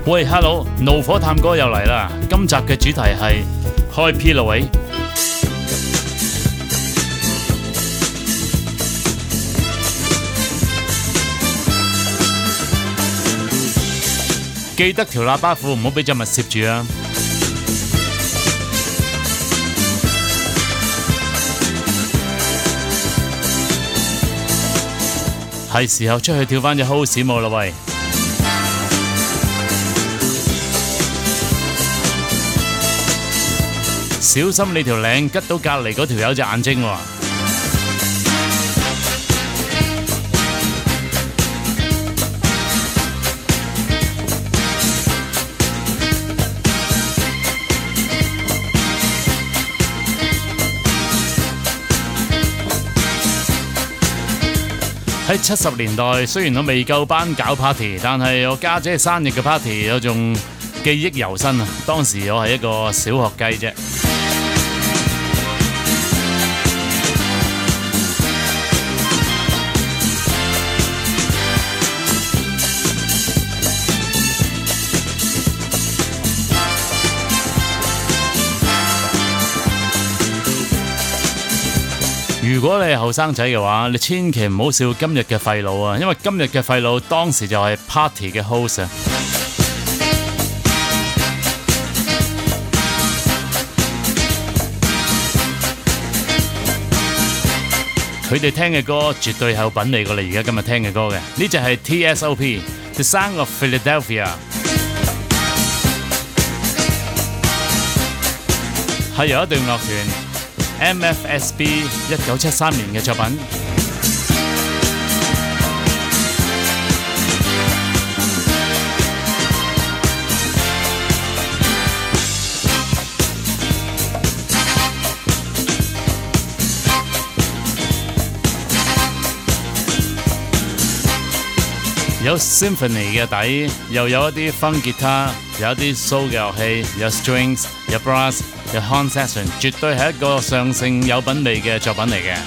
喂 ，Hello， 怒火探哥又嚟啦！今集嘅主題係開 P 啦喂，記得條喇叭褲唔好俾隻物攝住啊！係時候出去跳返隻 house 舞啦喂！小心你條領吉到隔離嗰條友隻眼睛喎！喺70年代，雖然我未夠班搞 party， 但係我家姐生日嘅 party 我仲記憶猶新啊！當時我係一個小學雞啫。如果你係後生仔嘅話，你千祈唔好笑今日嘅廢佬啊！因為今日嘅廢佬當時就係 party 嘅 host 啊！佢哋聽嘅歌絕對係有品味過你而家今日聽嘅歌嘅。呢隻係 TSOP The Sound of Philadelphia， 係由一隊樂團MFSB 1973年嘅作品，有 symphony 嘅底，又有一啲 funk 吉他，有一啲 soul 嘅樂器，有 strings， 有 brass， 有 horn section， 絕對係一個上乘有品味嘅作品嚟嘅。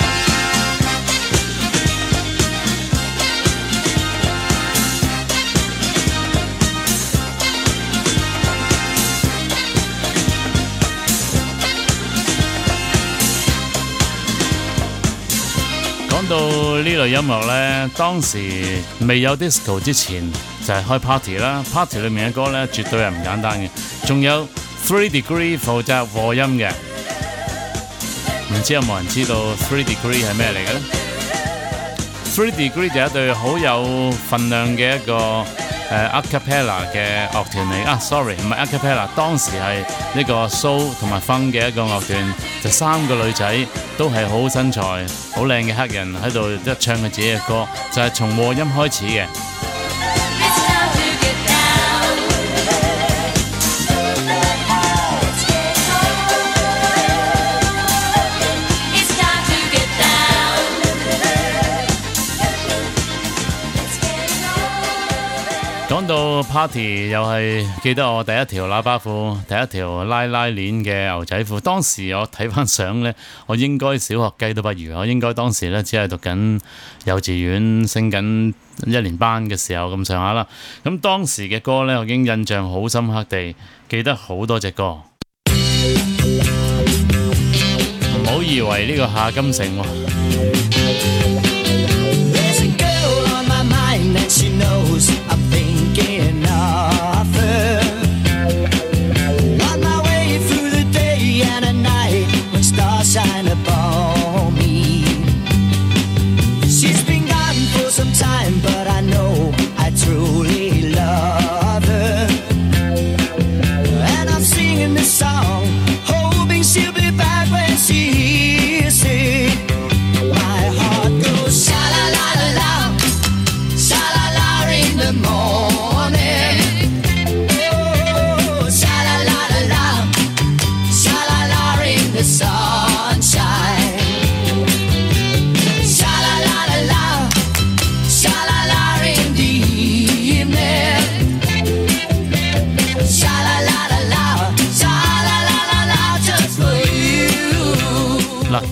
講到呢類音樂呢，當時未有 disco 之前就係開 party 啦 ，party 裏面嘅歌呢，絕對係唔簡單嘅。仲有 3 Degree 負責和音嘅，唔知有冇人知道3 Degree 係咩嚟嘅呢？3 Degree 就係一隊好有份量嘅一個a cappella 嘅樂團嚟啊 ，sorry 唔係 a cappella， 當時係呢個 soul 同埋 funk 嘅一個樂團，就3個女仔都係好身材、好靚嘅黑人喺度一唱佢自己嘅歌，就係從和音開始嘅。講到 party 又係記得我第一條喇叭褲，第一條拉鏈嘅牛仔褲。當時我睇翻相呢，我應該小學雞都不如，我應該當時呢只係讀緊幼稚園，升緊1年班嘅時候咁上下啦。咁當時嘅歌呢，我已經印象好深刻地記得好多隻歌。唔好以為呢個夏金城喎。 Shine upon me. She's been gone for some time, but I know I truly love her. And I'm singing this song, hoping she'll be back when she hears it. My heart goes sha la la la la, sha la la in the morning. Oh, sha la la la la, sha la la in the sun.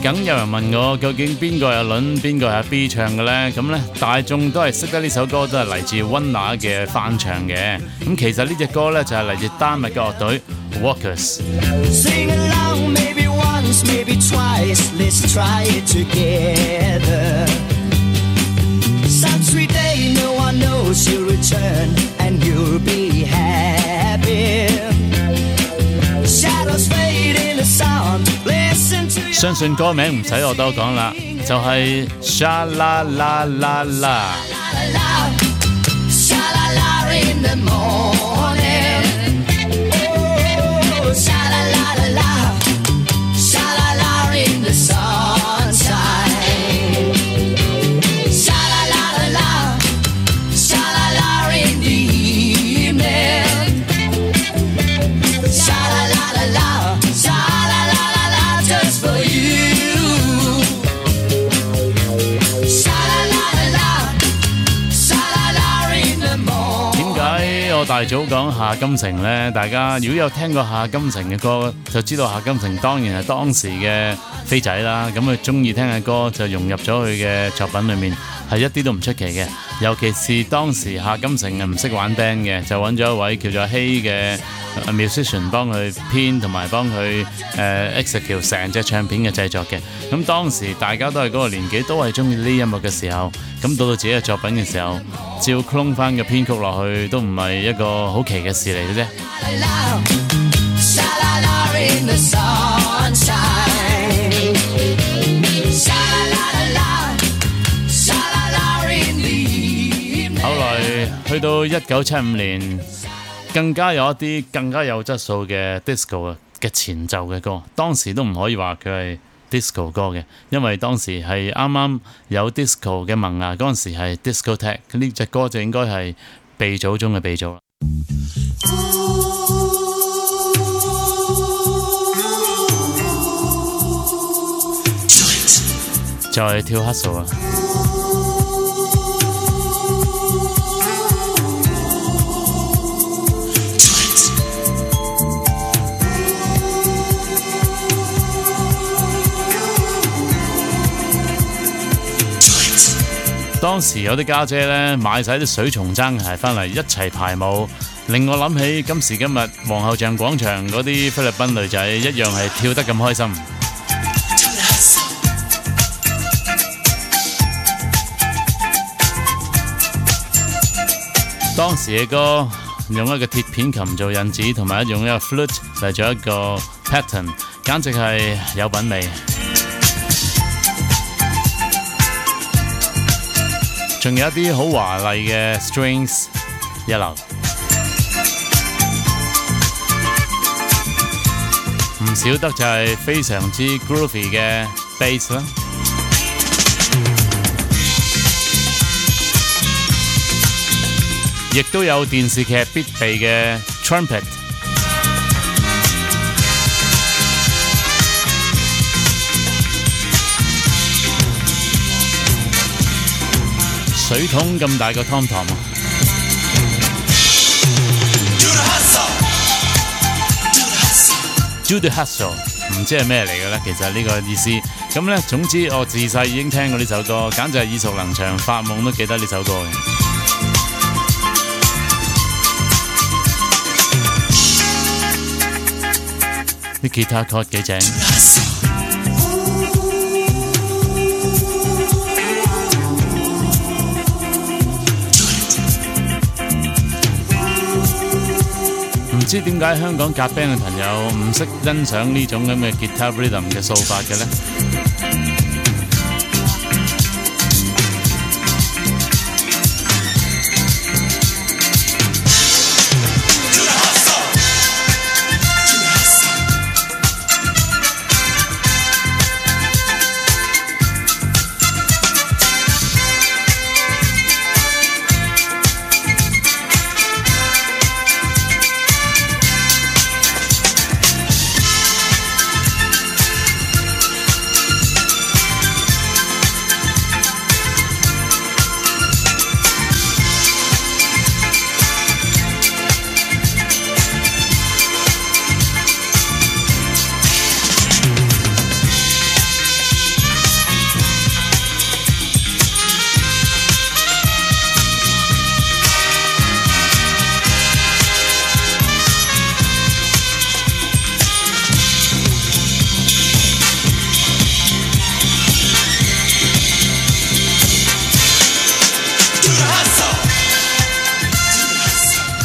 梗有人問我究竟邊個係阿倫，邊個係阿 B 唱嘅呢？咁呢，大眾都係識得呢首歌，都係嚟自溫拿嘅翻唱嘅。咁其實呢隻歌呢，就係嚟自丹麥嘅樂隊 Walkers。 Sing along, maybe once, maybe twice. Let's try it together. Some sweet day, no one knows you'll return and you'll be happy. Shadows fade in the sound. Listen to your 相信歌名唔使我多講啦，就係 Sha La La La La。 Sha la la in the morning. Oh, sha la la la la. Sha la la in the sunshine. Sha la la la la. Sha la la in the evening. Sha la la la la. Sha la la la la just for you.Sha la la la la, sha la la in the morning. 點解我大早講夏金城呢？大家如果有聽過夏金城嘅歌，就知道夏金城當然係當時嘅飛仔啦。咁佢中意聽嘅歌就融入咗佢嘅作品裏面，係一啲都唔出奇嘅。尤其是當時夏金城係唔識玩 band 嘅，就揾咗一位叫做希嘅 musician 幫佢編同埋幫佢execute 成隻唱片嘅製作嘅。咁當時大家都係嗰個年紀，都係中意呢啲音樂嘅時候，咁到自己嘅作品嘅時候，照 clone 翻個編曲落去，都唔係一個好奇嘅事嚟嘅啫。 Sha la la in the sunshine. Sha la la la, sha la la in the evening. 後來去到1975年，更加有一啲更加有質素嘅 disco 嘅前奏嘅歌，當時都唔可以話佢係 disco 歌嘅，因為當時係啱啱有 disco 嘅萌芽，嗰陣時係 discotheque， 呢隻歌就應該係鼻祖中嘅鼻祖啦。就係跳 hustle 啊！當時有啲家姐呢，買晒啲水松踭鞋翻嚟一齊排舞，令我諗起今時今日皇后像廣場嗰啲菲律賓女仔一樣係跳得咁開心。當時嘅歌用一個鐵片琴做引子，同埋用一個 flute 嚟做一個 pattern， 簡直係有品味。仲有一啲好華麗嘅 strings 一流，唔少得就係非常之 groovy 嘅 bass 啦。亦都有電視劇必備嘅 trumpet。水桶咁大個 tom tom 啊 ！Do the hustle， 唔知係咩嚟嘅咧？其實呢個意思咁咧，總之我自細已經聽過呢首歌，簡直係耳熟能詳，發夢都記得呢首歌嘅。啲吉他 chord 幾正。唔知點解香港夾 band 嘅朋友唔識欣賞呢種咁嘅 guitar rhythm 嘅掃法嘅呢？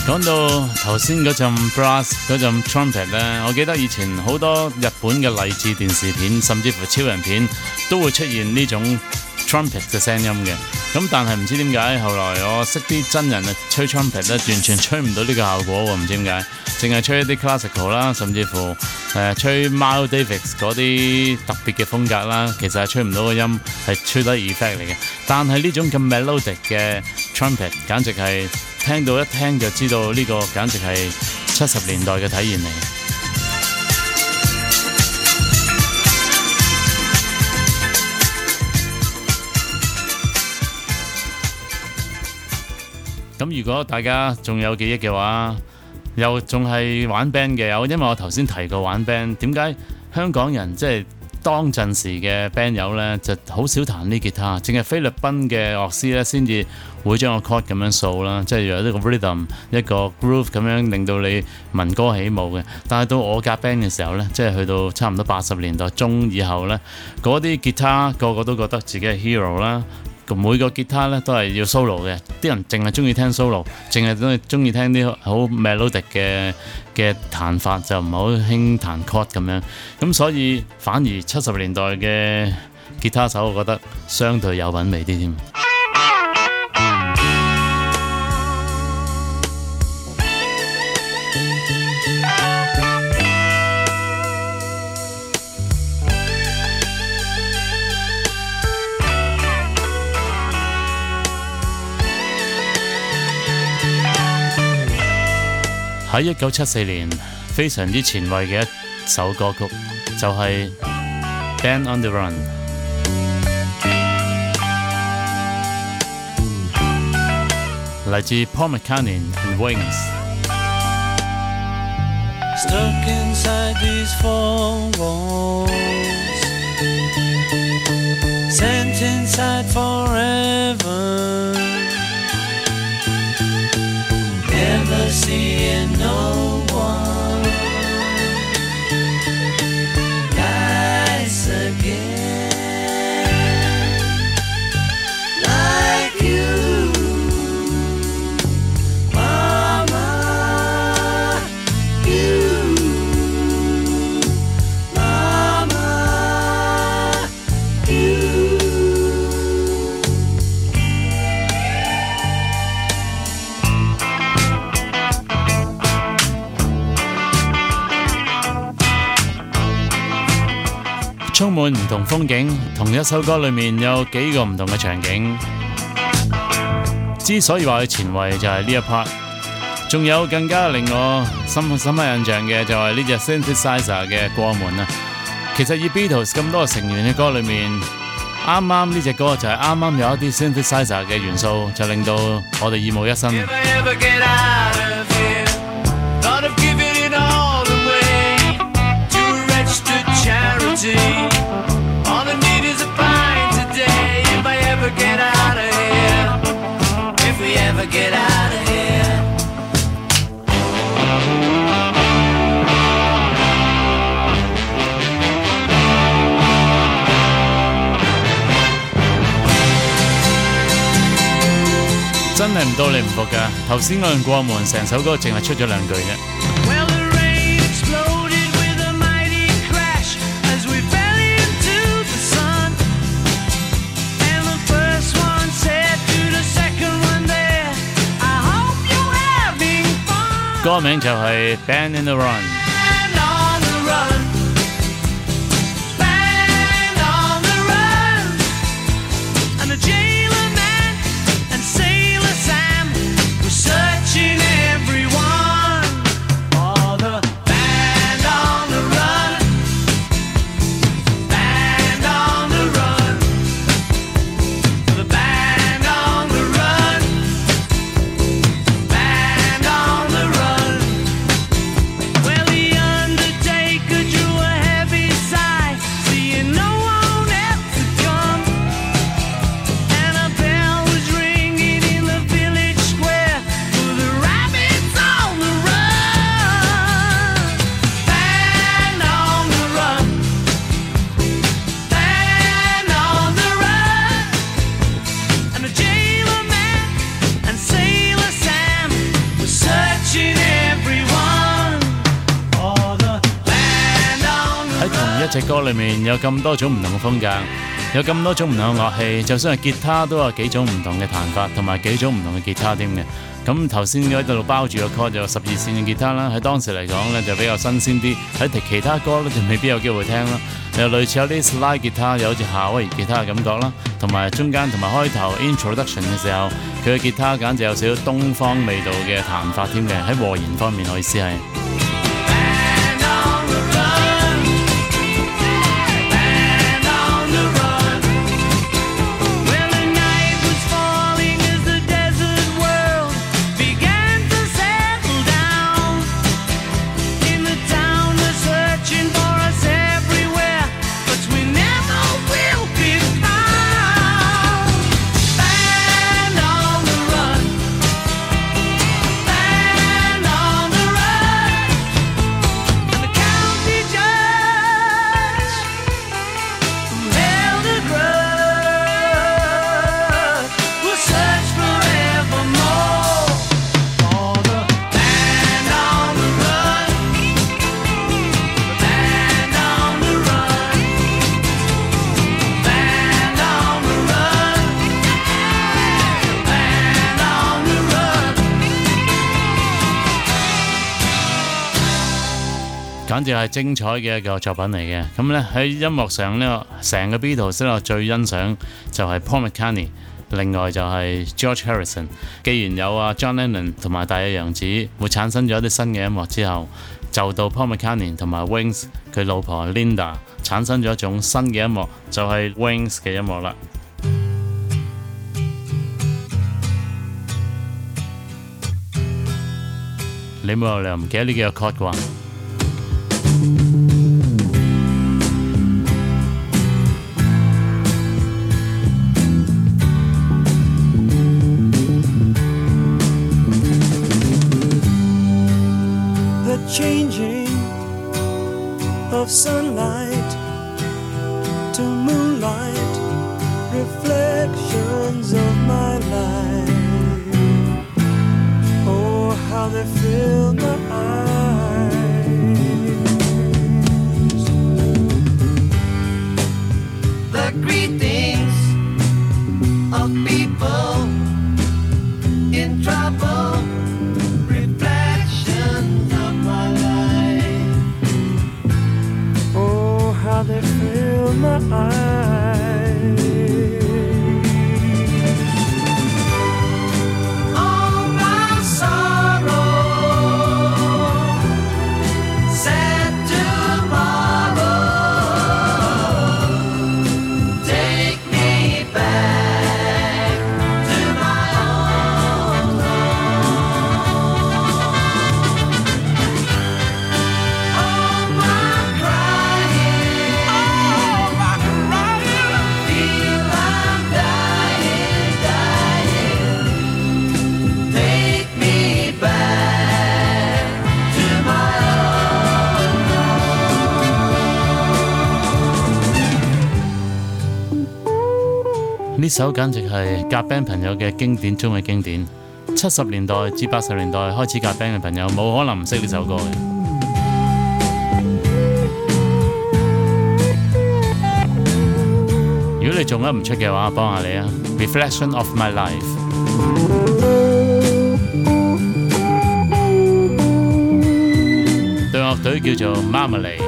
講到頭先嗰陣 brass 嗰陣 trumpet 咧，我記得以前好多日本嘅勵志電視片，甚至乎超人片都會出現呢種 trumpet 嘅聲音嘅。咁但係唔知點解，後來我識啲真人啊吹 trumpet 咧，完全吹唔到呢個效果喎，唔知點解，淨係吹一啲 classical 啦，甚至乎吹 Miles Davis 嗰啲特別嘅風格啦，其實係吹唔到個音，係吹得 effect 嚟嘅。但係呢種咁 melodic 嘅 trumpet，簡直係聽到一聽就知道呢個簡直係70年代嘅體驗嚟。咁如果大家仲有記憶嘅話，又仲係玩 band 嘅，因為我頭先提過玩 band，點解香港人即係當陣時嘅 band 友呢，就好少彈呢吉他，淨係菲律賓嘅樂師呢先至會將個 chord 咁樣掃啦，即係有一個 rhythm 一個 groove 咁樣令到你聞歌起舞嘅。但係到我夾 band 嘅時候呢，即係去到差唔多80年代中以後呢，嗰啲吉他個個都覺得自己係 hero 啦。每個吉他咧都係要 solo 嘅，啲人淨係中意聽 solo， 淨係都係中意聽啲好 melodic 嘅彈法，就唔係好興彈 chord 咁樣。咁所以反而70年代嘅吉他手，我覺得相對有品味啲添。喺1974年，非常之前衛嘅一首歌曲，就係、是、Band on the Run， 嚟自 Paul McCartney and Wings。Stuck inside these four walls, sent inside forever.Never seeing no one nice again like you, Mama, you, Mama, you.充滿唔同風景，同一首歌裏面有幾個唔同嘅場景。之所以話佢前衛就係呢一 part， 仲有更加令我深刻印象嘅就係呢隻 synthesizer 嘅過門啦。其實以 Beatles 咁多個成員嘅歌裏面，啱啱呢隻歌就係啱啱有一啲 synthesizer 嘅元素，就令到我哋耳目一新。All I need is a pint today. If I ever get out of here, if we ever get out of here. 真係唔到你唔服㗎。頭先嗰陣過門，成首歌淨係出咗2句啫。歌名就係 Band on the Run。Well, 隻歌裏面有咁多種唔同嘅風格，有咁多種唔同嘅樂器，就算係吉他都有幾種唔同嘅彈法，同埋幾種唔同嘅吉他添嘅。咁頭先喺度包住個 chord 就12線嘅吉他啦，喺當時嚟講咧就比較新鮮啲，喺其他歌咧就未必有機會聽啦。又類似有啲 slide 吉他，有好似夏威夷吉他嘅感覺啦，同埋中間同埋開頭 introduction 嘅時候，佢嘅吉他簡直有少少東方味道嘅彈法添嘅，喺和弦方面我意思係。簡直係精彩嘅一個作品嚟嘅。咁咧喺音樂上呢，成個 Beatles 咧我最欣賞就係 Paul McCartney， 另外就係 George Harrison。既然有John Lennon 同埋大野洋子會產生咗一啲新嘅音樂之後，就到 Paul McCartney 同埋 Wings 佢老婆 Linda 產生咗一種新嘅音樂，就係 Wings 嘅音樂啦。你冇理由唔記得呢幾個 chord 啩 ？Changing of sunlight to moonlight, reflections of my life. Oh, how they fill my eyes. The greetings of people in trouble, reflections of my life. Oh, how they fill my eyes. All my sorrow, sad tomorrow, take me back to my own home. All my crying, feel I'm dying, take me back to my own home. 呢首簡直係夾 band 朋友嘅經典中嘅經典。70年代至80年代開始夾 band 嘅朋友冇可能唔識呢首歌嘅。如果你仲噏唔出嘅話，幫下你啊 ！Reflection of My Life。對樂隊叫做 Marmalade。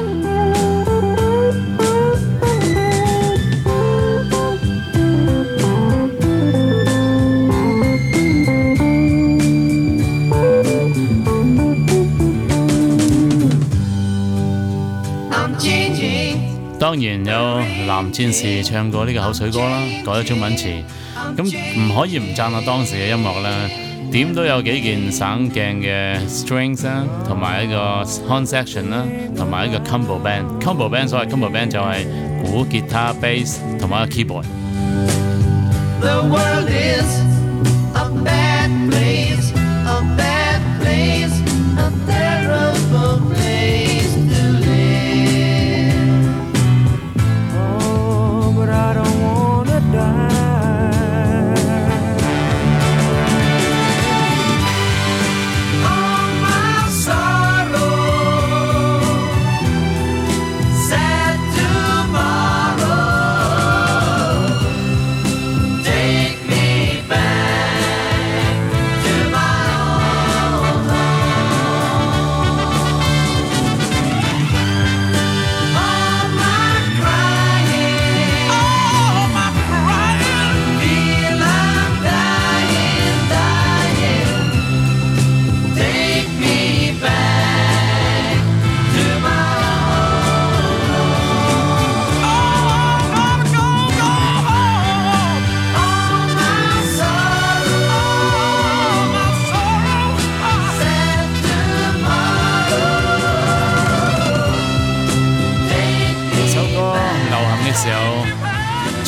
I'm changing. 當然有男戰士唱過呢個口水歌啦，改咗中文詞。咁唔可以唔讚下當時嘅音樂啦，點都有幾件省鏡嘅 strings 啦，同埋一個 horn section 啦，同埋一個 combo band。combo band 所謂 combo band 就係鼓、吉他、bass 同埋一個 keyboard。 The world is a bad place, a bad place, a terrible place to live. Oh, but I don't wanna die. All my sorrow, sad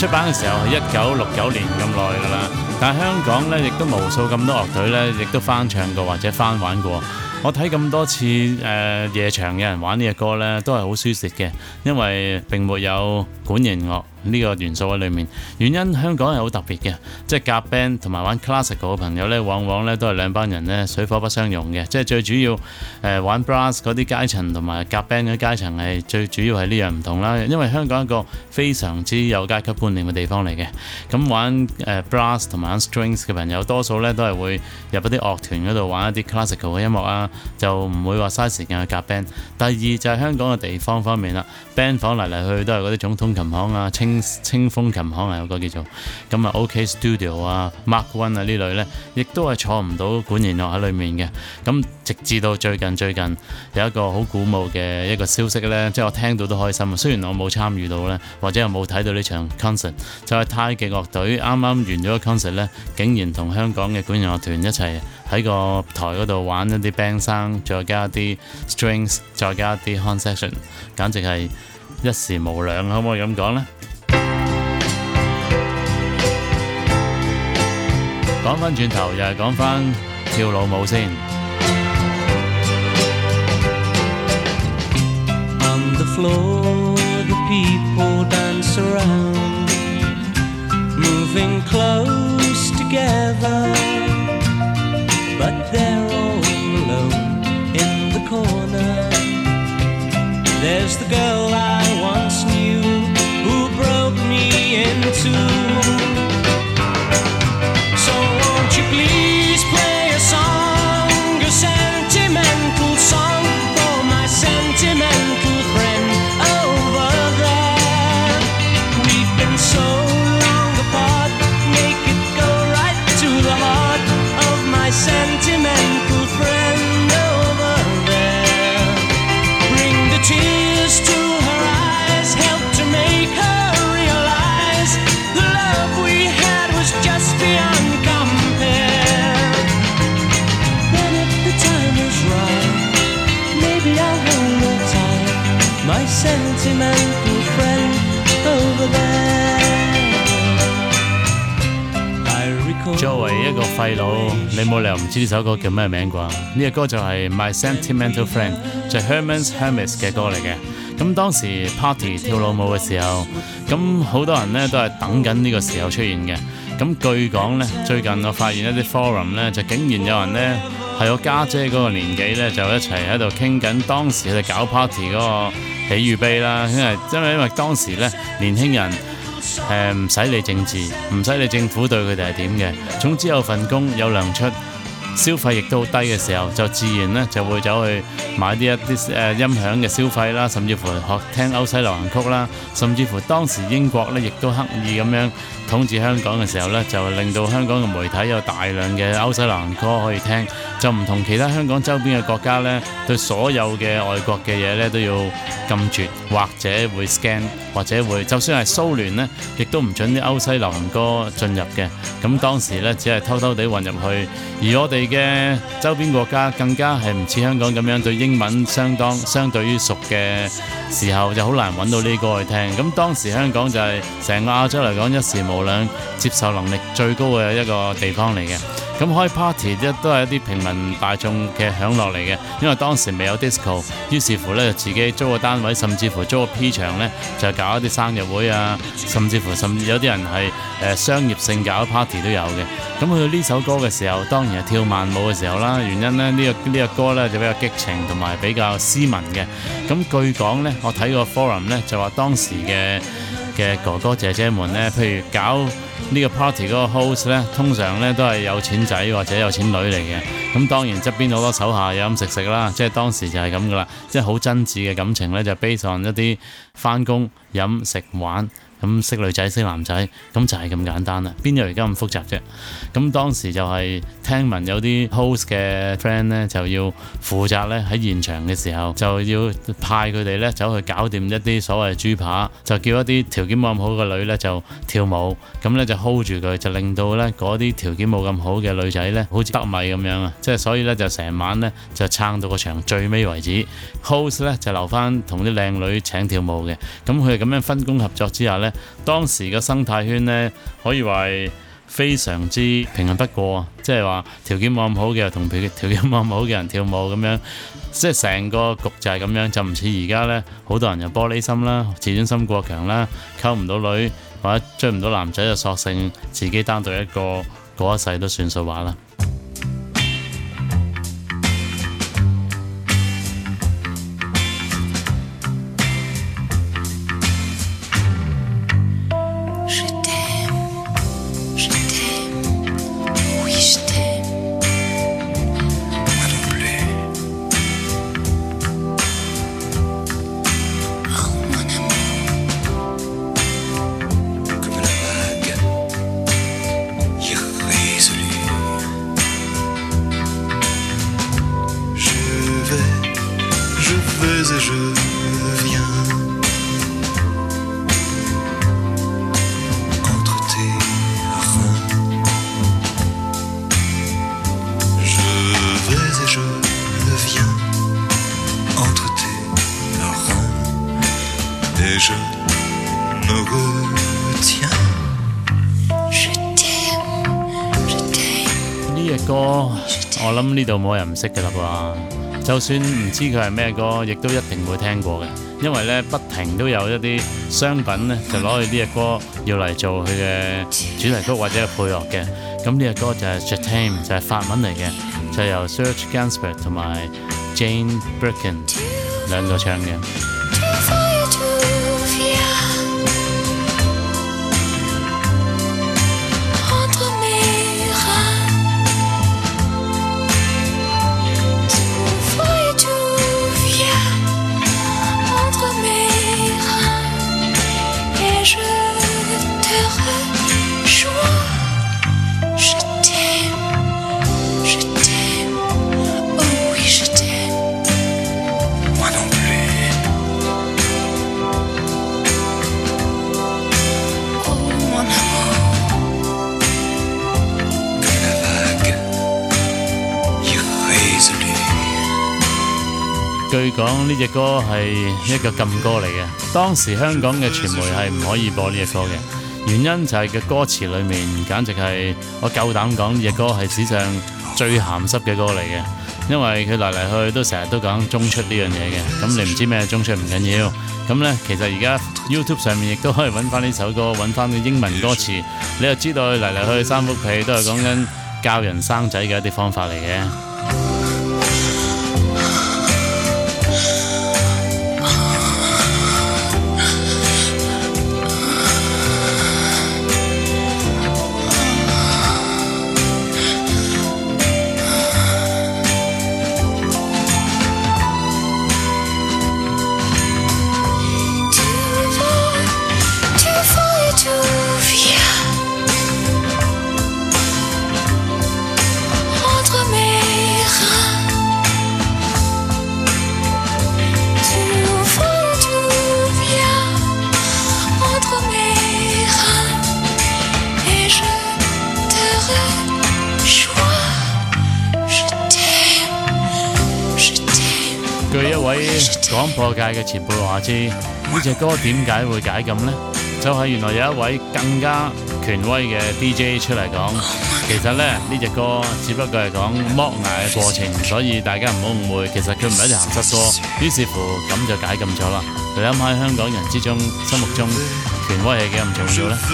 出版嘅時候係1969年咁耐㗎啦，但係香港呢，亦都無數咁多樂隊呢，亦都翻唱過或者翻玩過。我睇咁多次夜場有人玩呢隻歌呢，都係好舒適嘅，因為並沒有管弦樂呢個元素喺裏面。原因香港係好特別嘅，即係夾 band 同埋玩 classical 嘅朋友呢，往往呢都係兩班人呢水火不相容嘅。即係最主要玩 brass 嗰啲階層同埋夾 band 嗰啲階層係最主要係呢樣唔同啦。因為香港一個非常之有階級觀念嘅地方嚟嘅。咁玩brass 同埋玩 strings 嘅朋友，多數呢都係會入一啲樂團嗰度玩一啲 classical 嘅音樂啊，就唔會話嘥時間去夾 band。第二就係香港嘅地方方面啦 ，band 房嚟嚟去都係嗰啲總統琴行啊、清風琴行啊，有個叫做咁啊 OK Studio 啊、Mark One 啊呢類呢，亦都係坐唔到管弦樂喺裏面嘅。咁直至到最近有一個好鼓舞嘅一個消息呢，即係我聽到都開心啊。雖然我冇參與到呢，或者又冇睇到呢場 concert， 就係太極樂隊啱啱完咗個 concert 呢，竟然同香港嘅管弦樂團一齊喺個台嗰度玩一啲 band sound，再加啲 strings， 再加啲 horn section， 簡直係一時無兩，可唔可以咁講呢？講返轉頭又係講返跳老舞先。 On the floor, the people dance around, moving close together, but they're all alone in the corner. There's the girl I once knew who broke me in two.So won't you please play a song, a sentimental song for my sentimental friend over there. We've been so long apart, make it go right to the heart of my sentimental friend over there. Bring the tears to her eyes, help to make her realize the love we had was just beyond.My sentimental friend over there. 作為一個廢佬，你冇理由唔知呢首歌叫咩名啩？呢隻歌就係 My Sentimental Friend， 就係 Herman's Hermits 嘅歌嚟嘅。咁當時 party 跳老舞嘅時候，咁好多人呢都係等緊呢個時候出現嘅。咁據講呢，最近我發現一啲 forum 呢，就竟然有人呢係我家姐嗰個年紀呢，就一齊喺度傾緊當時佢哋搞 party 嗰個喜與悲啦。因為當時呢年輕人唔使理政治，唔使理政府對佢哋係點嘅，總之有份工有糧出，消費亦都好低嘅時候，就自然呢就會走去買一啲音響嘅消費啦，甚至乎學聽歐西流行曲啦，甚至乎當時英國呢亦都刻意咁樣統治香港嘅時候呢，就令到香港嘅媒體有大量嘅歐西流行歌可以聽，就唔同其他香港周邊嘅國家呢，對所有嘅外國嘅嘢呢都要禁絕，或者會 scan， 或者會就算係蘇聯呢，亦都唔準啲歐西流行歌進入嘅。咁當時呢，只係偷偷地混入去，而我哋嘅周邊國家更加係唔似香港咁樣對英文相對於熟嘅時候，就好難揾到呢歌去聽。咁當時香港就係成個亞洲嚟講一時無兩，接受能力最高嘅一個地方嚟嘅。咁開 party 都係一啲平民大眾嘅享樂嚟嘅，因為當時未有 disco， 於是乎呢就自己租個單位，甚至乎租個 P 場呢，就搞一啲生日會啊，甚至有啲人係商業性搞 party 都有嘅。咁去到呢首歌嘅時候，當然係跳慢舞嘅時候啦。原因呢，呢個歌呢就比較激情同埋比較斯文嘅。咁據講呢，我睇個 forum 呢就話當時嘅哥哥姐姐們呢，譬如搞呢個 party 嗰個 host 呢，通常呢都係有錢仔或者有錢女嚟嘅。咁當然側邊好多手下飲食啦，即係當時就係咁噶啦，即係好真摯嘅感情呢，就 base on 一啲返工飲食玩。咁識女仔識男仔，咁就係咁簡單啦，邊有而家咁複雜啫？咁當時就係聽聞有啲 host 嘅 friend 呢，就要負責呢喺現場嘅時候，就要派佢哋呢走去搞掂一啲所謂豬扒，就叫一啲條件冇咁好嘅女呢就跳舞，咁呢就 hold 住佢，就令到呢嗰啲條件冇咁好嘅女仔呢好似得米咁樣啊！即係所以呢，就成晚呢就撐到個場最尾為止 ，host 呢就留翻同啲靚女請跳舞嘅，咁佢哋咁樣分工合作之下呢。 呢，當時嘅生態圈呢，可以話係非常之平衡不過，即係話條件冇咁好嘅同條件冇咁好嘅人跳舞咁樣，即係成個局就係咁樣，就唔似而家呢，好多人有玻璃心啦、自尊心過強啦，溝唔到女或者追唔到男仔就索性自己單獨一個過一世都算數話啦。呢隻歌我諗呢度冇人唔識嘅啦啩，就算唔知佢係咩歌，亦都一定會聽過嘅，因為呢不停都有一啲商品呢，就攞去呢隻歌要嚟做佢嘅主題曲或者係配樂嘅。咁呢隻歌就係 Je t'aime， 就係法文嚟嘅，就係由 Serge Gainsbourg 同埋 Jane Birkin 兩個唱嘅。據講呢隻歌係一個禁歌嚟嘅，當時香港嘅傳媒係唔可以播呢隻歌嘅，原因就係嘅歌詞裏面簡直係我夠膽講呢隻歌係史上最鹹濕嘅歌嚟嘅，因為佢嚟嚟去都成日都講中出呢樣嘢嘅，咁你唔知咩中出唔緊要，咁呢，其實而家 YouTube 上面亦都可以揾翻呢首歌，揾翻啲英文歌詞，你就知道佢嚟嚟去三幅被都係講緊教人生仔嘅一啲方法嚟嘅。據一位廣播界嘅前輩話知，呢隻歌點解會解禁呢？就係原來有一位更加權威嘅 DJ 出嚟講，其實呢隻歌只不過係講剝牙嘅過程，所以大家唔好誤會，其實佢唔係一隻鹹濕歌。於是乎咁就解禁咗啦。你諗下香港人之中心目中權威係幾咁重要呢？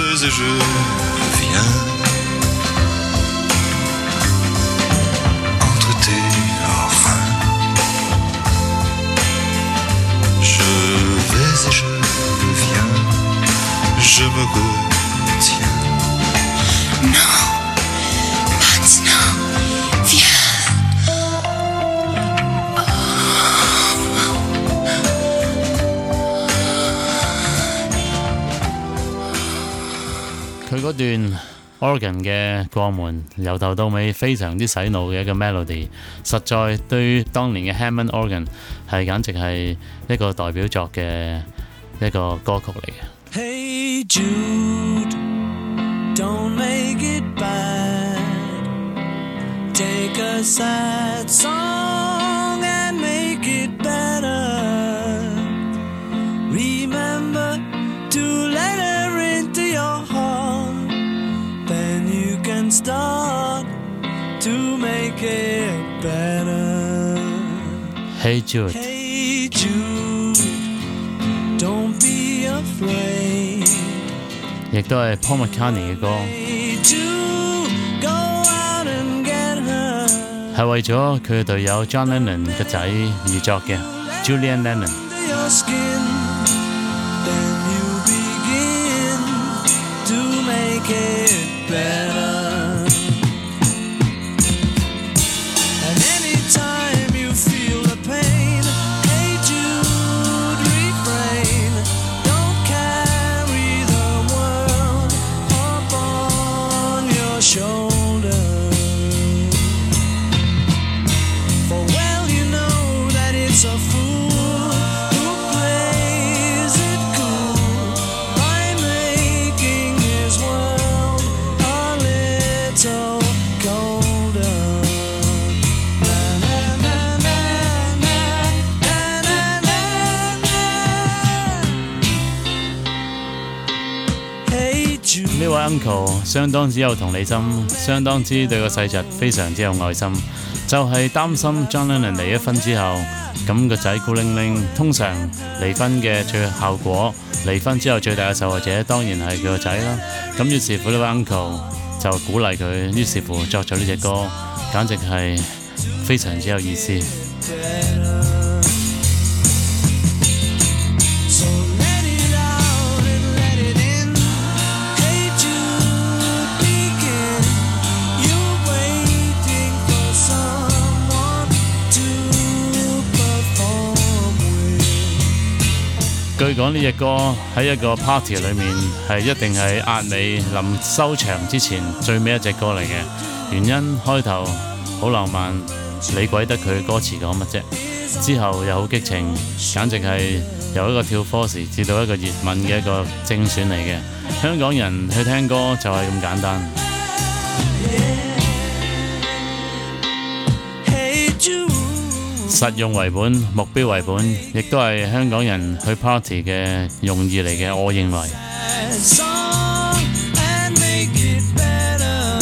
Je me retiens. Non, maintenant, viens. 佢嗰段 organ 嘅過門由頭到尾非常之洗腦嘅一個 melody， 實在對當年嘅 Hammond organ 係簡直係一個代表作嘅一個歌曲嚟嘅。 Hey Jude, don't make it bad. Take a sad song and make it better. Remember to let her make it better. Hey Jude， Hey Jude, don't be afraid. 亦都係 Paul McCartney 嘅歌， Hey Jude, go out and get her. 係為咗佢嘅隊友 John Lennon 嘅仔而作嘅 Julian Lennon。 Under your skin, then you begin to make it better. And anytime you feel the pain, hey Jude, refrain. Don't carry the world upon your shoulder. For well you know that it's a fool who plays it cool by making his world a little colder. Na, na, na, na, na, na, na, na. Hey Jude. 呢位 uncle 相當之有同理心，相當之對個世侄非常之有愛心，就係擔心 John Lennon 離咗婚之後，咁個仔孤零零。通常離婚嘅最效果，離婚之後最大嘅受害者當然係佢個仔啦。咁於是乎呢位 uncle 就鼓勵佢，於是乎作咗呢隻歌，簡直係非常之有意思。 So let it out and let it in. Hey Jude, begin. You're waiting for someone to perform with. 據講呢隻歌喺一個 party 裏面係一定係壓尾臨收場之前最尾一隻歌嚟嘅，原因開頭好浪漫，你鬼得佢歌詞講乜啫？之後又好激情，簡直係由一個跳 force 至到一個熱吻嘅一個精選嚟嘅。香港人去聽歌就係咁簡單。 Hey Jude. 實用為本，目標為本，亦都係香港人去 party 嘅用意嚟嘅，我認為。 Song and make it better.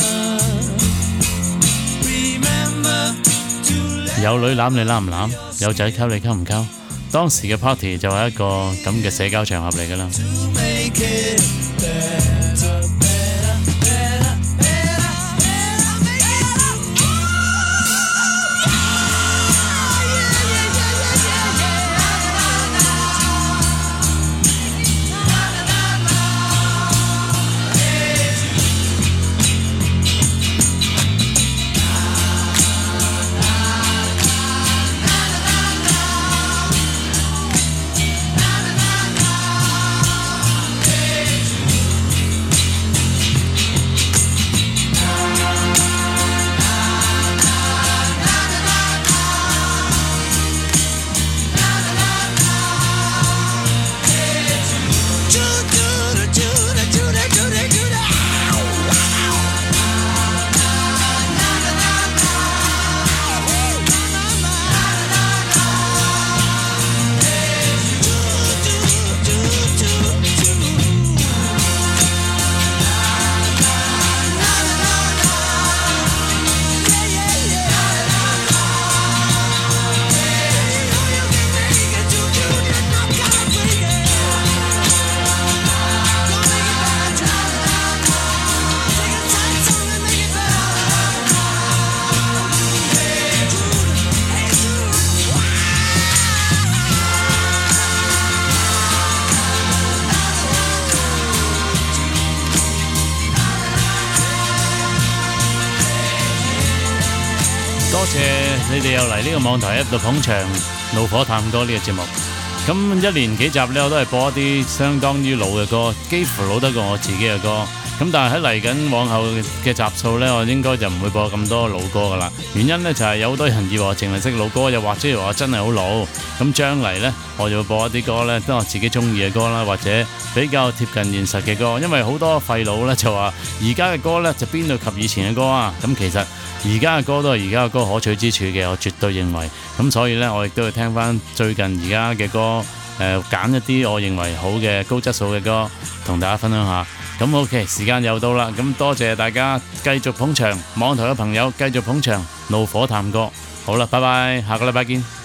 Remember to let 有女攬你攬唔攬？有仔溝你溝唔溝？當時嘅 party 就係一個咁嘅社交場合嚟㗎啦。 make it better, better, better, better, better, make it 多謝你哋又嚟呢個網台度捧場怒火探歌呢個節目。咁一連幾集呢，我都係播一啲相當於老嘅歌，幾乎老得過我自己嘅歌。咁但係喺嚟緊往後嘅集數呢，我應該就唔會播咁多老歌噶啦。原因呢，就係有好多人以為我淨係識老歌，又或者以為我真係好老。咁將嚟呢，我就會播一啲歌呢，都係我自己中意嘅歌啦，或者比較貼近現實嘅歌。因為好多廢佬呢，就話而家嘅歌呢，就邊度及以前嘅歌啊？咁其實而家嘅歌都係而家嘅歌可取之處嘅，我絕對認為。咁所以呢，我亦都會聽翻最近而家嘅歌，揀一啲我認為好嘅高質素嘅歌，同大家分享下。 咁 OK， 時間又到啦，咁多謝大家繼續捧場，網台嘅朋友繼續捧場，怒火探戈。好啦，拜拜，下個禮拜見。